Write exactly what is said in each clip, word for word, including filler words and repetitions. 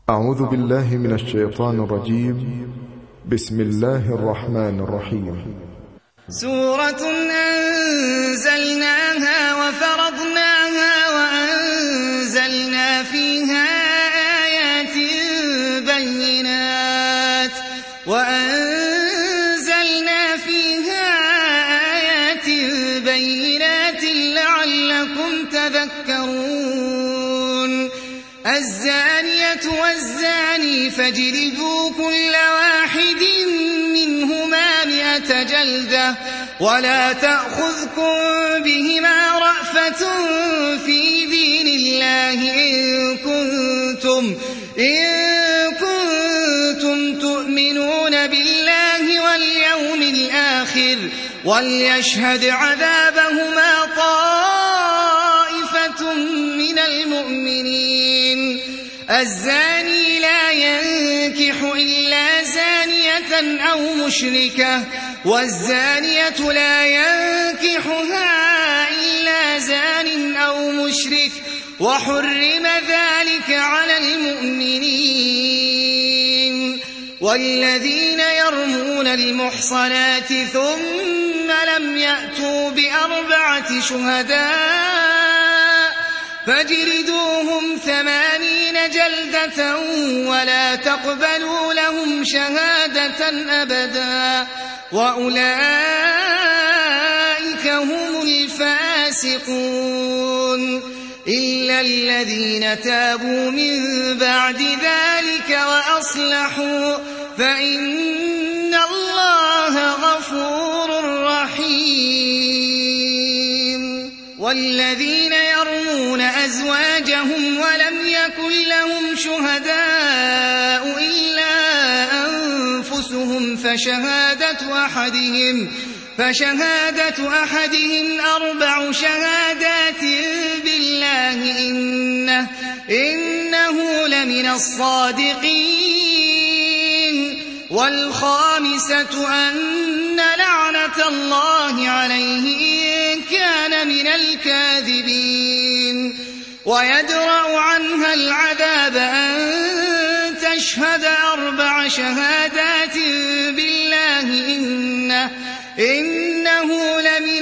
أعوذ بالله من الشيطان الرجيم. بسم الله الرحمن الرحيم. سورة أنزلناها وفرضناها وأنزلنا فيها آيات بينات وأنزلنا فيها آيات بينات لعلكم تذكرون. الزانية والزاني فاجلدوا كل واحد منهما مئة جلدة ولا تأخذكم بهما رأفة في دين الله إن كنتم, إن كنتم تؤمنون بالله واليوم الآخر وليشهد عذابهما طائفة من المؤمنين. الزاني لا ينكح إلا زانية أو مشركة والزانية لا ينكحها إلا زان أو مشرك وحرم ذلك على المؤمنين. والذين يرمون المحصنات ثم لم يأتوا بأربعة شهداء فاجلدوهم ثمانين جلدة ولا تقبلوا لهم شهادة أبدا وأولئك هم الفاسقون إلا الذين تابوا من بعد ذلك وأصلحوا فإن الله غفور رحيم. والذين يرمون أزواجهم ولم يكن لهم شهداء إلا أنفسهم فشهادة أحدهم فشهادة أحدهم أربع شهادات بالله إنه, إنه لمن الصادقين. والخامسة أن لعنة الله عليه إن كان من الكاذبين. ويدرأ عنها العذاب أن تشهد أربع شهادات بالله إنه, إنه لمن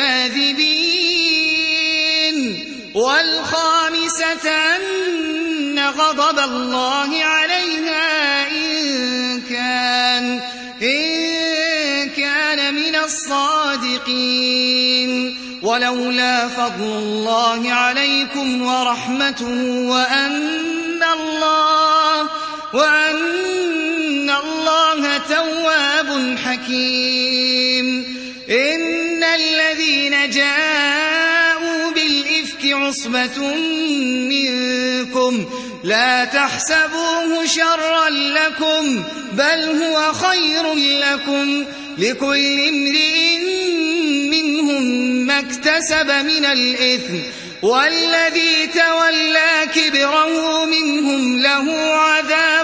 الكاذبين. والخامسة أن غضب الله عليها إن كان, إن كان من الصادقين. ولولا فضل الله عليكم ورحمته وأن الله, وأن الله تواب حكيم. إن الذين جاءوا بالإفك عصبة منكم لا تحسبوه شرا لكم بل هو خير لكم لكل امرئ منهم ما اكتسب من الإثم والذي تولى كبره منهم له عذاب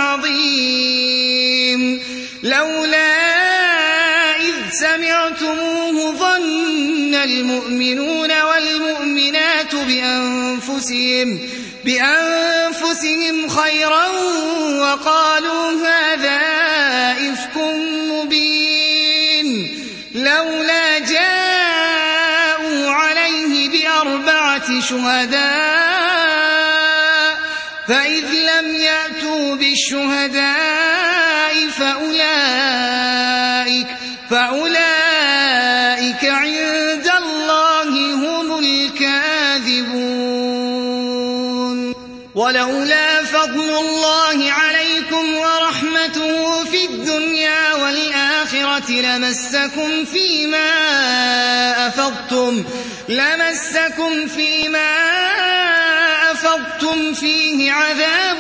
عظيم. لولا إذ سمعتموه ظن المؤمنون والمؤمنات بأنفسهم, بأنفسهم خيرا وقالوا هذا إفك مبين. لولا جاءوا عليه بأربعة شهداء فإذ لم يأتوا بالشهداء فأولئك, فأولئك عند الله هم الكاذبون. ولولا فضل الله عليكم ورحمته في الدنيا والآخرة لمسكم فيما أفضتم, لمسكم فيما أفضتم فيه عذاب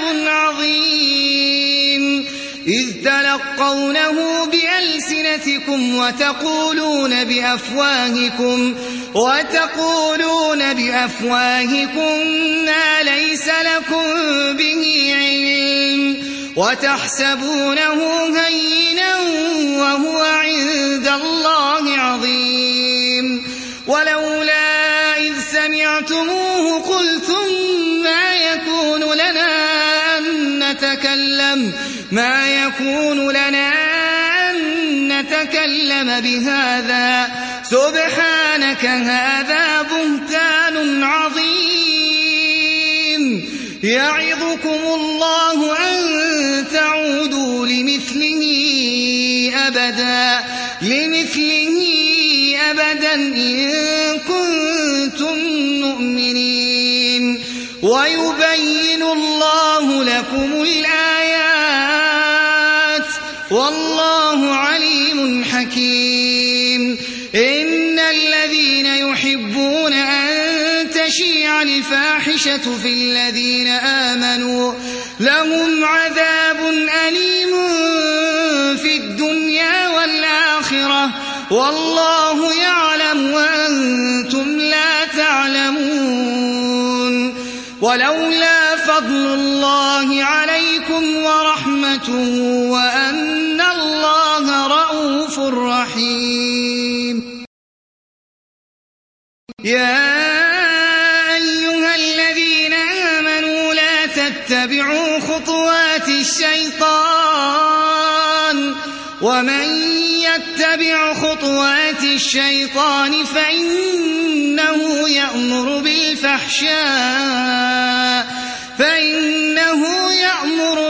عظيم إذ تلقونه بألسنتكم وتقولون بأفواهكم, وتقولون بأفواهكم ما ليس لكم به علم وتحسبونه هينا وهو عند الله عظيم. ولولا إذ سمعتموه قلتم ما يكون لنا أن نتكلم ما يكون لنا أن نتكلم بهذا سبحانك هذا بهتان عظيم يعظكم الله أن تعودوا لمثله أبدا لمثله أبدا إن كنتم مؤمنين ويبين الله لكم الآيات والله عليم حكيم إن الذين يحبون أن تشيع الفاحشة في الذين آمنوا لهم عذاب أليم في الدنيا والآخرة والله يعلم وأنتم لا تعلمون ولولا فضل الله عليكم ورحمته وأن الله رءوف رحيم يا أيها الذين آمنوا لا تتبعوا خطوات الشيطان ومن يتبع خطوات الشيطان فإنه يأمر بالفحشاء فإنه يأمر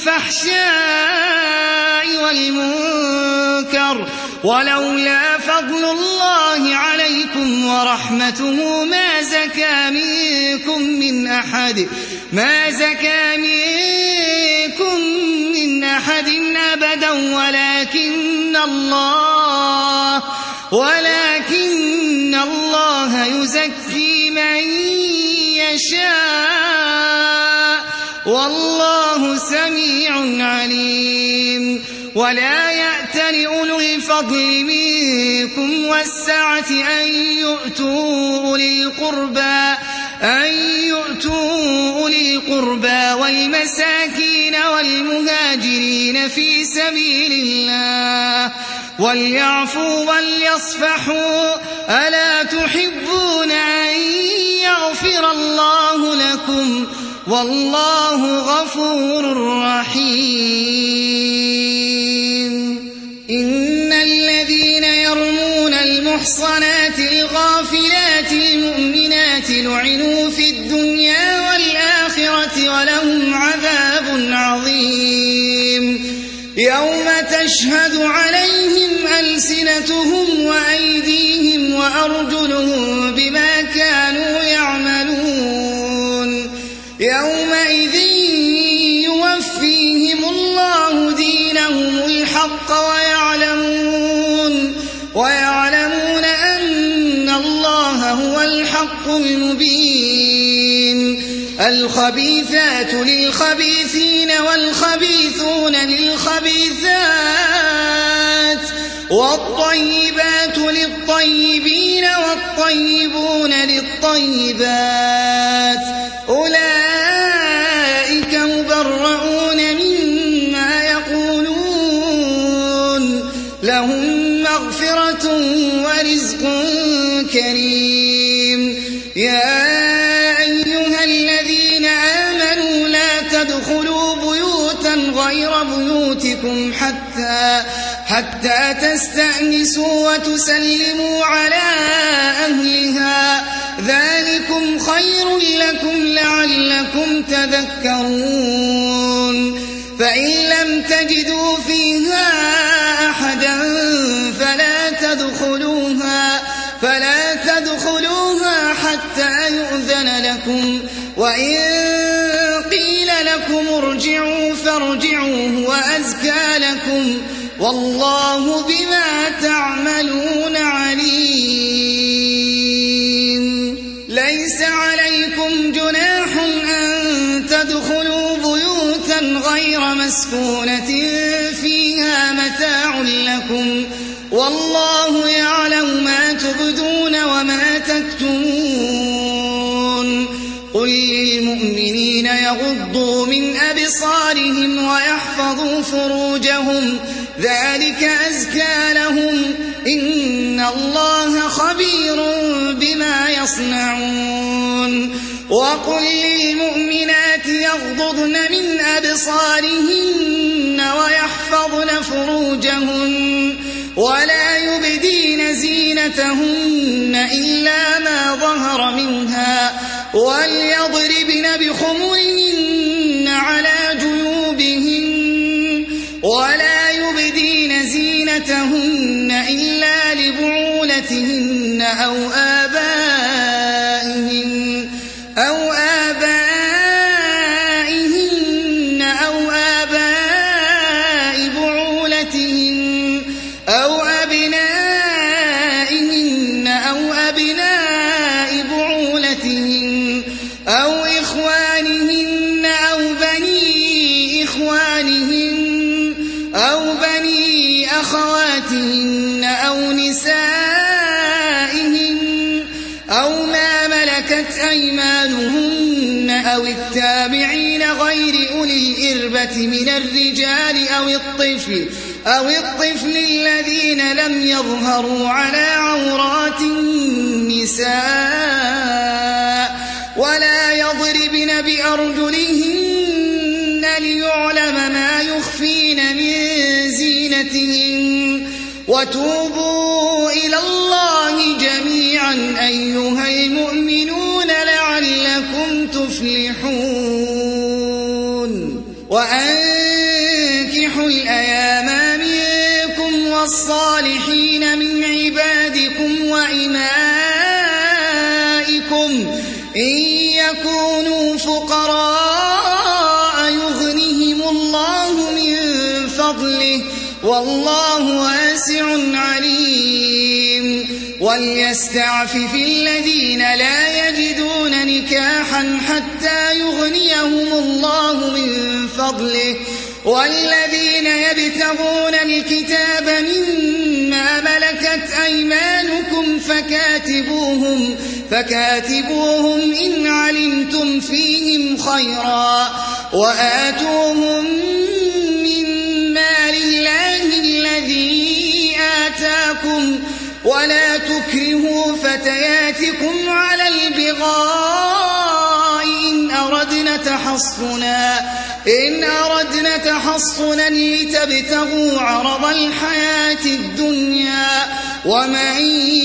بالفحشاء والمنكر ولولا فضل الله عليكم ورحمته ما زكى منكم من أحد ما زكى منكم من أحد أبدا ولكن الله ولكن الله يزكي من يشاء والله سميع عليم ولا يأتل أولو الفضل منكم والسعة أن يؤتوا أولي القربى أن يؤتوا أولي القربى والمساكين والمهاجرين في سبيل الله وليعفوا وليصفحوا ألا تحبون أن يغفر الله لكم والله غفور رحيم إن الذين يرمون المحصنات الغافلات المؤمنات لعنوا في الدنيا والآخرة ولهم عذاب عظيم يوم تشهد عليهم ألسنتهم وأيديهم وأرجلهم بما كانوا يعملون يومئذ يوفيهم الله دينهم الحق ويعلمون ويعلمون أن الله هو الحق المبين الخبيثات للخبيثين والخبيثون للخبيثات والطيبات للطيبين والطيبون للطيبات أولئك مبرؤون مما يقولون لهم مغفرة ورزق كريم يا أيها الذين آمنوا لا تدخلوا بيوتا غير بيوتكم حتى حتى تستأنسوا وتسلموا على أهلها ذلكم خير لكم لعلكم تذكرون فإن لم تجدوا فيها أحدا فلا تدخلوها فلا تدخلوها حتى يؤذن لكم وإن قيل لكم ارجعوا فارجعوا هو أزكى لكم والله بما تعملون عليم ليس عليكم جناح أن تدخلوا بيوتا غير مسكونة فيها متاع لكم والله يعلم ما تبدون وما تكتمون قل للمؤمنين يغضوا من أبصارهم ويحفظوا فروجهم ذلك أزكى لهم إن الله خبير بما يصنعون وقل للمؤمنات يغضضن من أبصارهن ويحفظن فروجهن ولا يبدين زينتهن إلا ما ظهر منها وليضربن بخمرهن على جيوبهن ولا يبدين زينتهن إلا لبعولتهن أو آبائهن أو آبائهن أو آباء بعولتهن أو أبنائهن أو أبناء بعولتهن أو إخوانهن أو بني إخوانهن أو بني أخواتهن أو نسائهن أو ما ملكت أيمانهن أو التابعين غير أولي الإربة من الرجال أو الطفل أو الطفل الذين لم يظهروا على عورات النساء ولا يضربن بأرجلهن ليعلم ما يخفين من زينتهن وتوبوا إلى الله جميعا أيها المؤمنون لعلكم تفلحون وأنكحوا الأيام منكم والصالحين من عبادكم وإمائكم إن يكونوا فقراء يغنهم الله من فضله والله واسع عليم وليستعفف الذين لا يجدون نكاحا حتى يغنيهم الله من فضله والذين يبتغون الكتاب مما ملكت أيمانكم فكاتبوهم فكاتبوهم إن علمتم فيهم خيرا وآتوهم من مال الله الذي آتاكم ولا تكرهوا فتياتكم على البغاء إن أردنا تحصنا إن أردنا تحصنا لتبتغوا عرض الحياة الدنيا ومن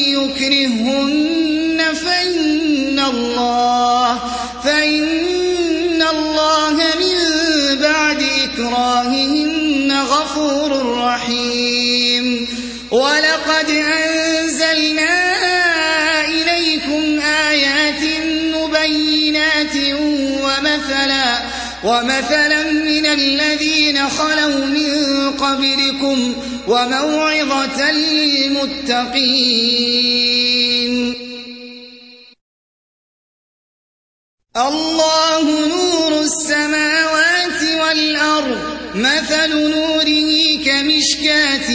يكرهن فإن الله فإن الله من بعد إكراههن غفور رحيم ولقد أنزلنا إليكم آيات مبينات ومثلا ومثلا من الذين خلوا من قبلكم وموعظة للمتقين الله نور السماوات والأرض مثل نوره كمشكاة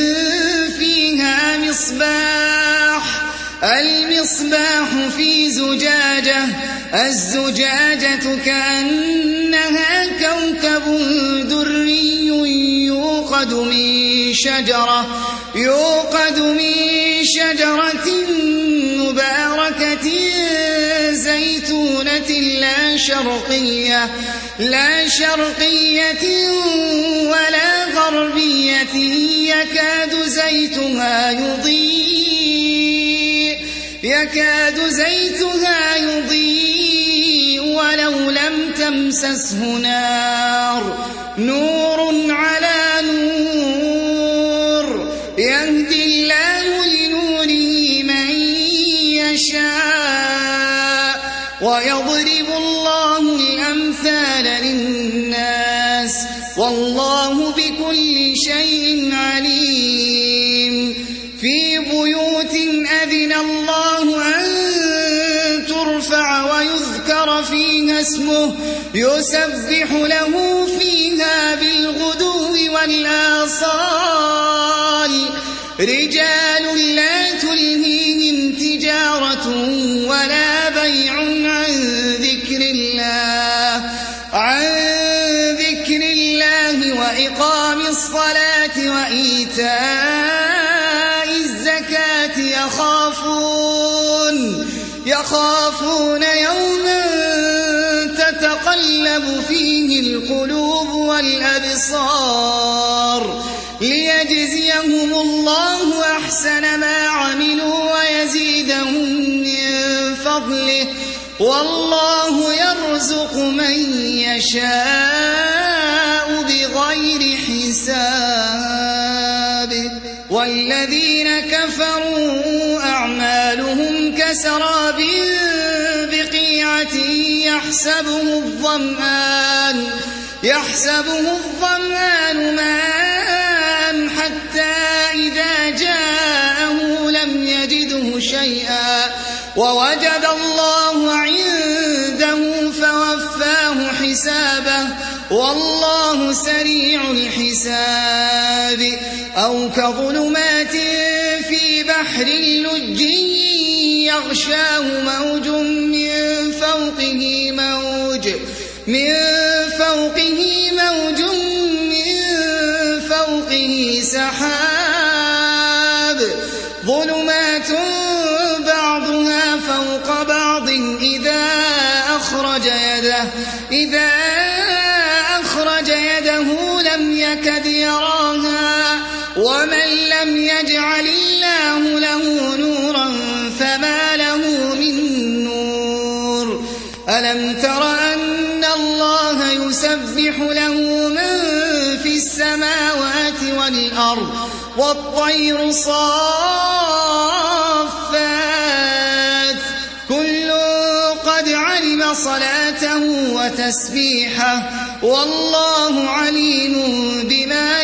فيها مصباح المصباح في زجاجة الزجاجة كأنها كوكب دري يوقد من شجرة يوقد من شجرة مباركة زيتونة لا شرقية لا شرقية ولا غربية يكاد زيتها يضيء يكاد زيتها يضيء ولو لم تمسسه نار نور على نور يهدي الله لنوره من يشاء ويضرب الله الأمثال للناس والله بكل شيء عليم في بيوت أذن الله أن ترفع ويذكر فيها اسمه يسبح له فيها بالغدو والآصال رجال لا تلهيهم تجارة ولا بيع عن ذكر الله عن ذكر الله وإقام الصلاة وإيتاء الزكاة يخافون يخافون يوما تلهب فيه القلوب والأبصار ليجزيهم الله أحسن ما عملوا ويزيدهم من فضله والله يرزق من يشاء بغير حساب. والذين كفروا أعمالهم كسراب بقيعة يحسبه الظمآن يحسبه الظمآن ماء حتى إذا جاءه لم يجده شيئا ووجد الله عنده فوفاه حسابه والله سريع الحساب. أو كظلمات في بحر لج يغشاه موج من فوقه موج من فوقه موج من فوقه سحاب ظلمات بعضها فوق بعض إذا أخرج يده إذا أخرج يده لم يكد يراها ومن لم يجعل الله له نورا فما له من نور. ألم تر أن الله يسبح له من في السماوات والأرض والطير صافات كل قد علم صلاته وتسبيحه والله عليم بما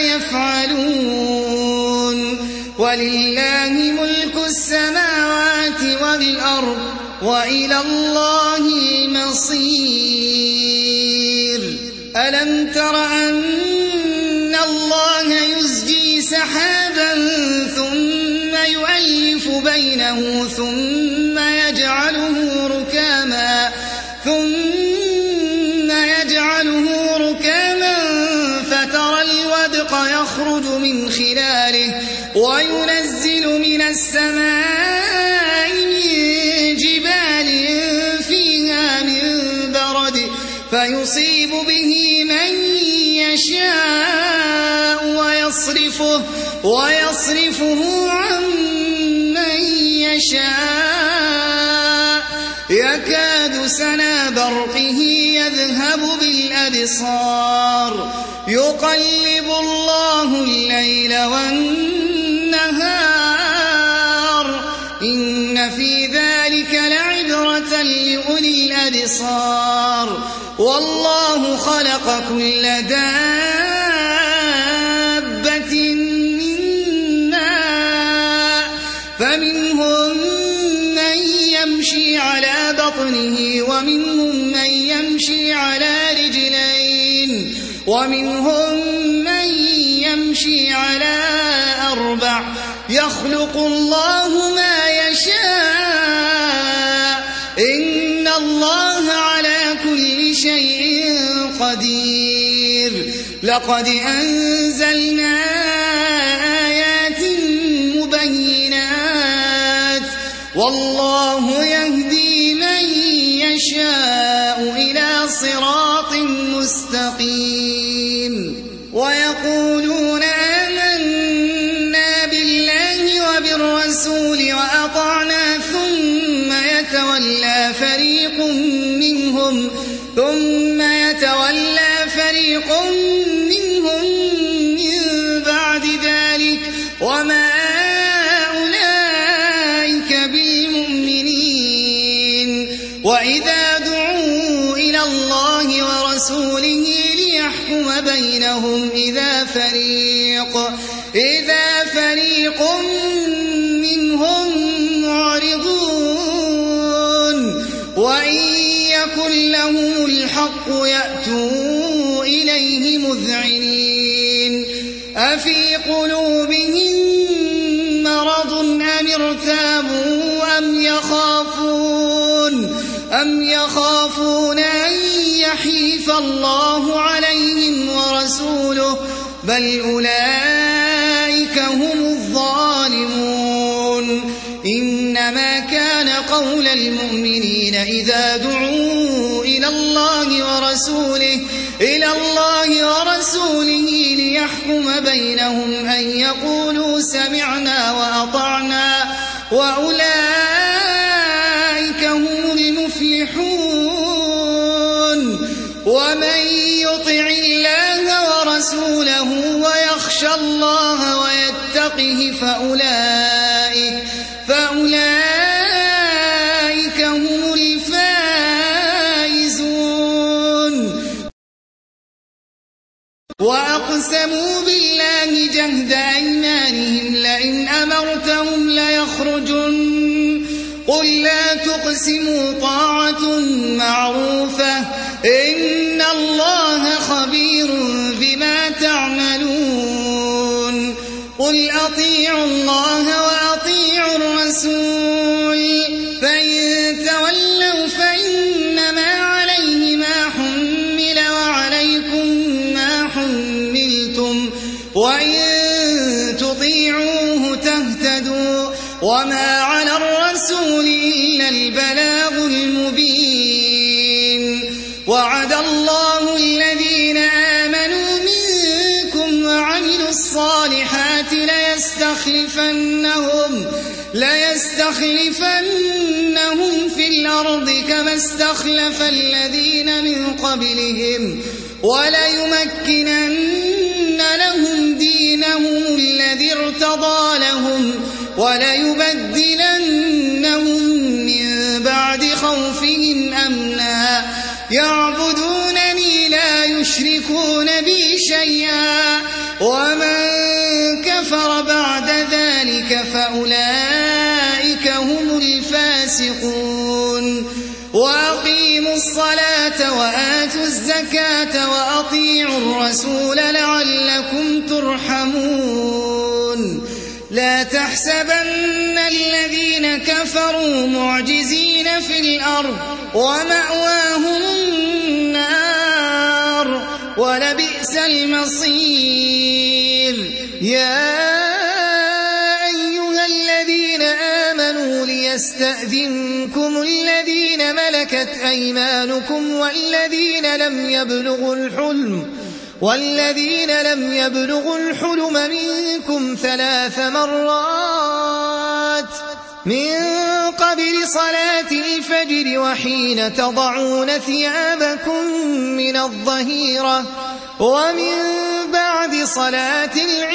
يفعلون. ولله ملك السماوات والأرض وإلى الله المصير. ألم تر أن الله يزجي سحابا ثم يؤلف بينه ثم يجعله ركاما ثم يجعله ركاما فترى الودق يخرج من خلاله وينزل من السماء من جبال فيها من برد فيصيب به من يشاء ويصرفه ويصرفه عن من يشاء يكاد سنا برقه يذهب بالأبصار يقلب الله الليل والنهار إن في ذلك لعبرة لأولي الأبصار. والله خلق كل دابة من ماء فمنهم من يمشي على بطنه ومنهم من يمشي على رجلين ومنهم من يمشي على أربع يخلق الله ما يشاء إن الله على كل شيء قدير. لقد أنزلنا آيات مبينات والله يهدي من يشاء إلى صراط مستقيم. ويقولون آمنا بالله وبالرسول وأطعنا ثم يتولى فريق منهم ثم يتولى فريق منهم من بعد ذلك وما أولئك بالمؤمنين. وإذا دعوا إلى الله ورسوله ليحكم بينهم إذا فريق إذا فريق منهم معرضون وإن يكن لهم الحق يأتوا إليه مذعنين. أفي قلوبهم مرض أم ارتابوا أم يخافون أم يخافون أن يحيف الله عليهم ورسوله بل أولئك هم الظالمون. إنما كان قول المؤمنين إذا دعوا إلى الله ورسوله ورسوله إلى الله ورسوله ليحكم بينهم أن يقولوا سمعنا وأطعنا وأولئك هم المفلحون ومن يطع الله ورسوله ويخشى الله ويتقه فأولئك فأولئك هم الفائزون وأقسموا بالله جهد أيمانهم لئن أمرتهم ليخرجن قل لا تقسموا طاعة معروفة إن الله خبير بما تعملون قل أطيعوا الله وأطيعوا الرسول فإن تولوا فإنما عليه ما حمل وعليكم ما حملتم وإن تطيعوه تهتدوا وما على الرسول إلا البلاغ المبين وعد الله الذين آمنوا منكم وعملوا الصالحات ليستخلفنهم ليستخلفنهم في الأرض كما استخلف الذين من قبلهم وليمكنن لهم دينهم الذي ارتضى لهم وليبدلنهم من بعد خوفهم أمنا يعبدونني لا يشركون بي شيئا ومن كفر بعد ذلك فأولئك هم الفاسقون وأقيموا الصلاة وآتوا الزكاة وأطيعوا الرسول لعلكم ترحمون لا تحسبن الذين كفروا معجزين في الأرض ومأواهم النار ولبئس المصير يا أيها الذين آمنوا ليستأذنكم الذين ملكت أيمانكم والذين لم يبلغوا الحلم والذين لم يبلغوا الحلم منكم ثلاث مرات من قبل صلاة الفجر وحين تضعون ثيابكم من الظهيرة ومن بعد صلاة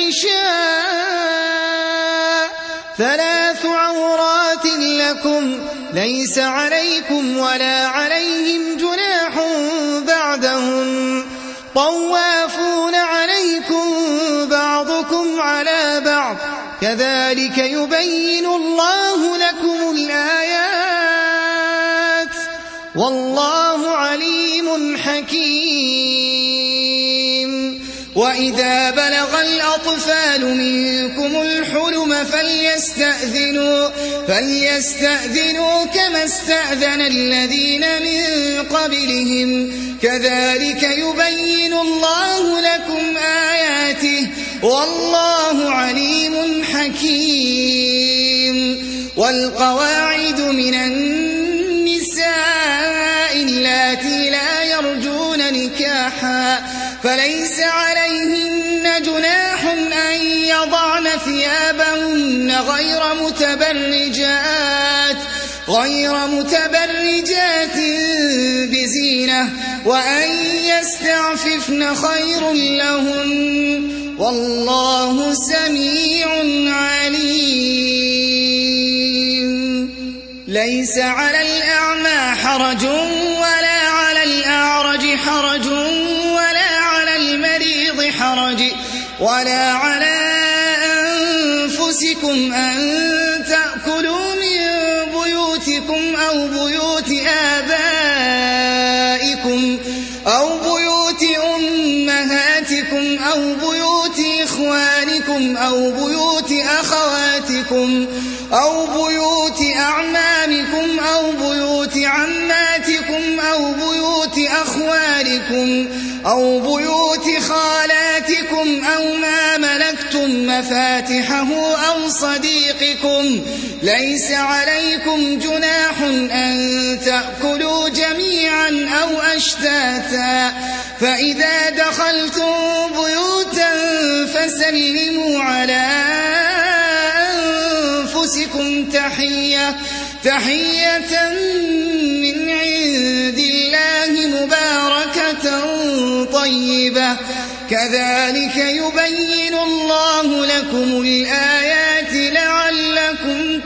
العشاء ثلاث عورات لكم ليس عليكم ولا عليهم جناح بعدهن طوافون عليكم بعضكم على بعض كذلك يبين الله لكم الآيات والله عليم حكيم وإذا بلغ الأطفال منكم الحلم فليستأذنوا, فليستأذنوا كما استأذن الذين من قبلهم كذلك يبين الله لكم آياته والله عليم حكيم والقواعد من النساء اللاتي لا يرجون نكاحا فليس عليهن جناح أن يضعن ثيابهن غير متبرجات غير متبرجات بزينة وأن يستعففن خير لهن والله سميع عليم ليس على الأعمى حرج ولا على الأعرج حرج ولا على المريض حرج ولا على أنفسكم أن تأكلوا من بيوتكم أو بيوت آبائكم أو بيوت أمهاتكم أو بيوت إخوانكم أو بيوت أخواتكم أو بيوت أعمامكم أو بيوت عماتكم أو بيوت أخوالكم أو بيوت خالاتكم أو ما ملكتم مفاتحه أو صديقكم ليس عليكم جناح أن تأكلوا جميعا أو أشتاتا فإذا دخلتم بيوتا فسلموا على أنفسكم تحية تحية من عند الله مباركة طيبة كذلك يبين الله لكم الآيات لعلكم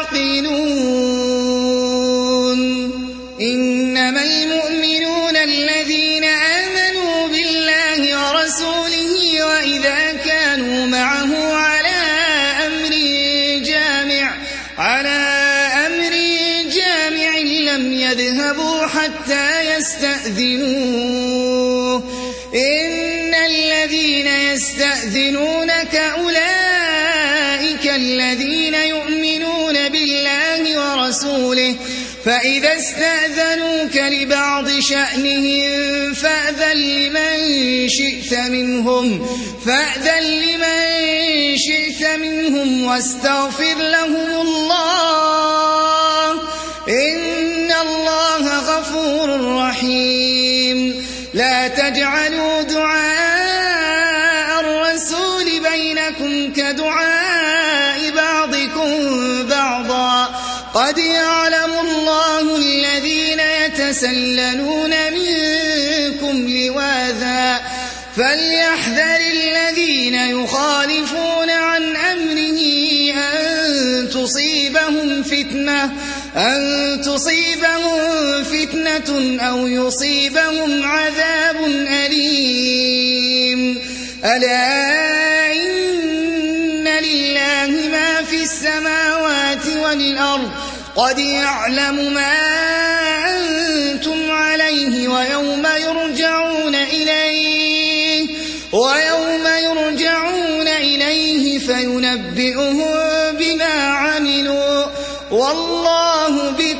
تعقلون إنما المؤمنون الذين آمنوا بالله ورسوله وإذا كانوا معه على أمر جامع على أمر جامع لم يذهبوا حتى يستأذنوه إن الذين يستأذنونك أولئك الذين يؤمنون بالله ورسوله فإذا استأذنوك لبعض شأنهم فأذن لمن شئت منهم فأذن لمن شئت منهم واستغفر لهم الله إن الله غفور رحيم لا تجعلوا دعاء الرسول بينكم كدعاء بعضكم بعضا قد يعلم الله الذين يتسللون منكم لواذا فليحذر الذين يخالفون عن أمره أن تصيبهم فتنة أن تصيبهم فتنة أو يصيبهم عذاب أليم ألا إن لله ما في السماوات والأرض قد يعلم ما أنتم عليه ويوم يرجعون إليه ويوم يرجعون إليه فينبئهم بما عملوا والله بكل